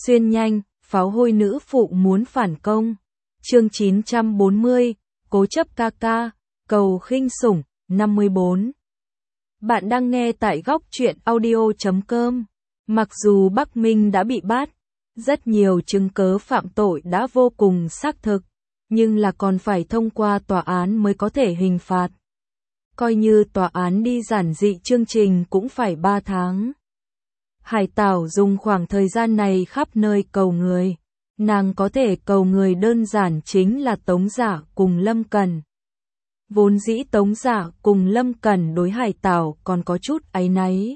Xuyên nhanh, pháo hôi nữ phụ muốn phản công. Chương 940, cố chấp ca ca, cầu khinh sủng, 54. Bạn đang nghe tại góc truyện audio.com. Mặc dù Bắc Minh đã bị bắt, rất nhiều chứng cớ phạm tội đã vô cùng xác thực, nhưng là còn phải thông qua tòa án mới có thể hình phạt. Coi như tòa án đi giản dị chương trình cũng phải 3 tháng. Hải Tảo dùng khoảng thời gian này khắp nơi cầu người. Nàng có thể cầu người đơn giản chính là Tống Giả cùng Lâm Cẩn. Vốn dĩ Tống Giả cùng Lâm Cẩn đối Hải Tảo còn có chút áy náy.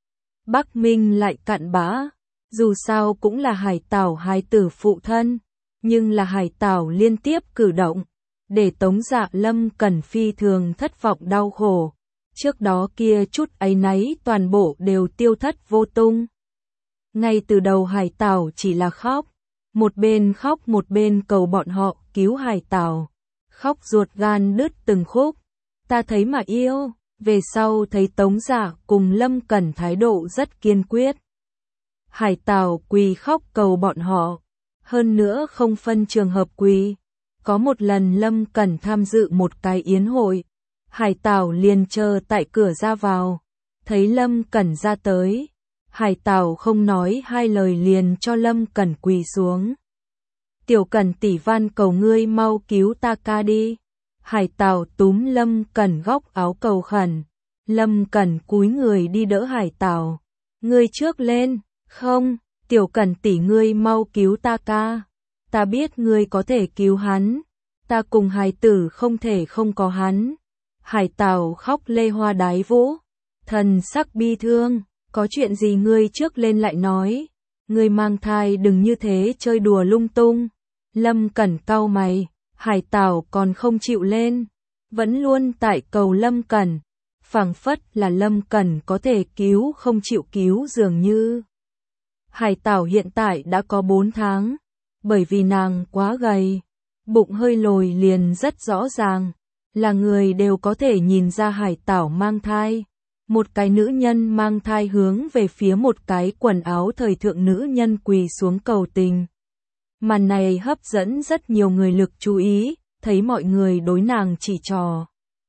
Bắc Minh lại cặn bã, dù sao cũng là Hải Tảo hài tử phụ thân, nhưng là Hải Tảo liên tiếp cử động, để Tống Dạ Lâm Cẩn phi thường thất vọng đau khổ. Trước đó kia chút áy náy toàn bộ đều tiêu thất vô tung. Ngay từ đầu Hải Tảo chỉ là khóc, một bên khóc một bên cầu bọn họ cứu Hải Tảo. Khóc ruột gan đứt từng khúc. Ta thấy mà yêu. Về sau thấy Tống Giả cùng Lâm Cẩn thái độ rất kiên quyết. Hải Tảo quỳ khóc cầu bọn họ. Hơn nữa không phân trường hợp quỳ. Có một lần Lâm Cẩn tham dự một cái yến hội. Hải Tảo liền chờ tại cửa ra vào. Thấy Lâm Cẩn ra tới. Hải Tảo không nói hai lời liền cho Lâm Cẩn quỳ xuống. Tiểu Cẩn tỷ van cầu ngươi mau cứu ta ca đi. Hải Tảo túm Lâm Cẩn góc áo cầu khẩn. Lâm Cẩn cúi người đi đỡ Hải Tảo. Ngươi trước lên. Không, Tiểu Cẩn tỷ ngươi mau cứu ta ca. Ta biết ngươi có thể cứu hắn. Ta cùng hài tử không thể không có hắn. Hải Tảo khóc lê hoa đái vũ. Thần sắc bi thương. Có chuyện gì ngươi trước lên lại nói. Ngươi mang thai đừng như thế chơi đùa lung tung. Lâm Cẩn cau mày. Hải Tảo còn không chịu lên. Vẫn luôn tại cầu Lâm Cẩn. Phảng phất là Lâm Cẩn có thể cứu không chịu cứu dường như. Hải Tảo hiện tại đã có 4 tháng. Bởi vì nàng quá gầy. Bụng hơi lồi liền rất rõ ràng. Là người đều có thể nhìn ra Hải Tảo mang thai. Một cái nữ nhân mang thai hướng về phía một cái quần áo thời thượng nữ nhân quỳ xuống cầu tình. Màn này hấp dẫn rất nhiều người lực chú ý, thấy mọi người đối nàng chỉ trò.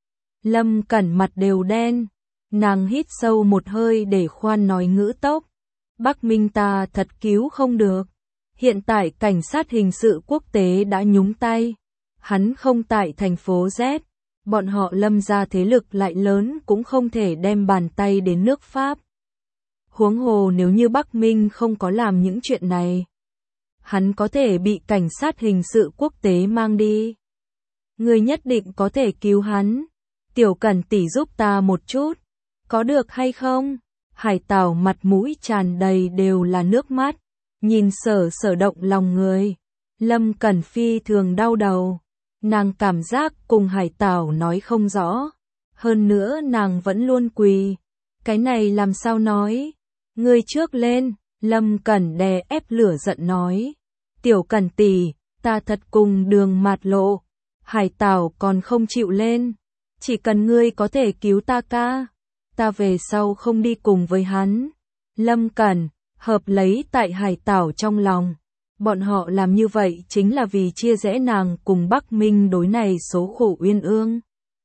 Lâm Cẩn mặt đều đen, nàng hít sâu một hơi để khoan nói ngữ tốc. Bắc Minh ta thật cứu không được. Hiện tại cảnh sát hình sự quốc tế đã nhúng tay. Hắn không tại thành phố Z. Bọn họ Lâm gia thế lực lại lớn cũng không thể đem bàn tay đến nước Pháp. Huống hồ nếu như Bắc Minh không có làm những chuyện này, hắn có thể bị cảnh sát hình sự quốc tế mang đi. Ngươi nhất định có thể cứu hắn. Tiểu Cẩn tỷ giúp ta một chút. Có được hay không? Hải Tảo mặt mũi tràn đầy đều là nước mắt. Nhìn sở động lòng người. Lâm Cẩn phi thường đau đầu. Nàng cảm giác cùng Hải Tảo nói không rõ. Hơn nữa nàng vẫn luôn quỳ. Cái này làm sao nói? Ngươi trước lên. Lâm Cẩn đè ép lửa giận nói. Tiểu Cẩn tỷ, ta thật cùng đường mạt lộ. Hải Tảo còn không chịu lên. Chỉ cần ngươi có thể cứu ta ca. Ta về sau không đi cùng với hắn. Lâm Cẩn, hợp lấy tại Hải Tảo trong lòng. Bọn họ làm như vậy chính là vì chia rẽ nàng cùng Bắc Minh đối này số khổ uyên ương.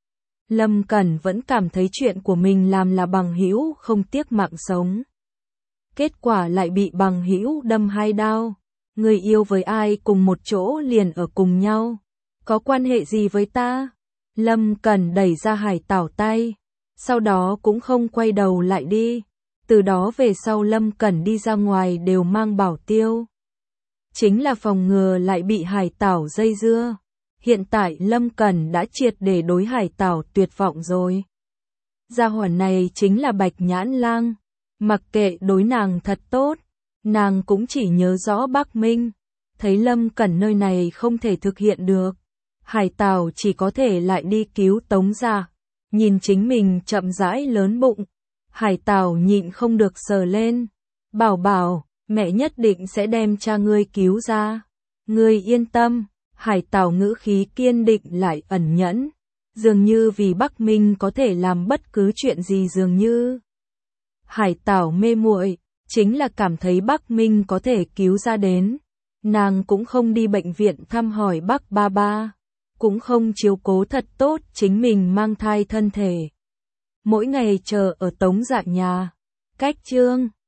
Lâm Cẩn vẫn cảm thấy chuyện của mình làm là bằng hữu không tiếc mạng sống. Kết quả lại bị bằng hữu đâm 2 đao. Người yêu với ai cùng một chỗ liền ở cùng nhau. Có quan hệ gì với ta? Lâm Cẩn đẩy ra Hải Tảo tay. Sau đó cũng không quay đầu lại đi. Từ đó về sau Lâm Cẩn đi ra ngoài đều mang bảo tiêu. Chính là phòng ngừa lại bị Hải Tảo dây dưa. Hiện tại Lâm Cẩn đã triệt để đối Hải Tảo tuyệt vọng rồi. Gia hỏa này chính là Bạch Nhãn Lang. Mặc kệ đối nàng thật tốt, nàng cũng chỉ nhớ rõ Bắc Minh. Thấy Lâm Cẩn nơi này không thể thực hiện được. Hải Tảo chỉ có thể lại đi cứu Tống Giả. Nhìn chính mình chậm rãi lớn bụng. Hải Tảo nhịn không được sờ lên. Bảo bảo, mẹ nhất định sẽ đem cha ngươi cứu ra. Ngươi yên tâm. Hải Tảo ngữ khí kiên định lại ẩn nhẫn. Dường như vì Bắc Minh có thể làm bất cứ chuyện gì dường như. Hải Tảo mê muội, chính là cảm thấy bác Minh có thể cứu ra đến. Nàng cũng không đi bệnh viện thăm hỏi bác ba ba, cũng không chiếu cố thật tốt chính mình mang thai thân thể. Mỗi ngày chờ ở Tống Dạ nhà. Cách chương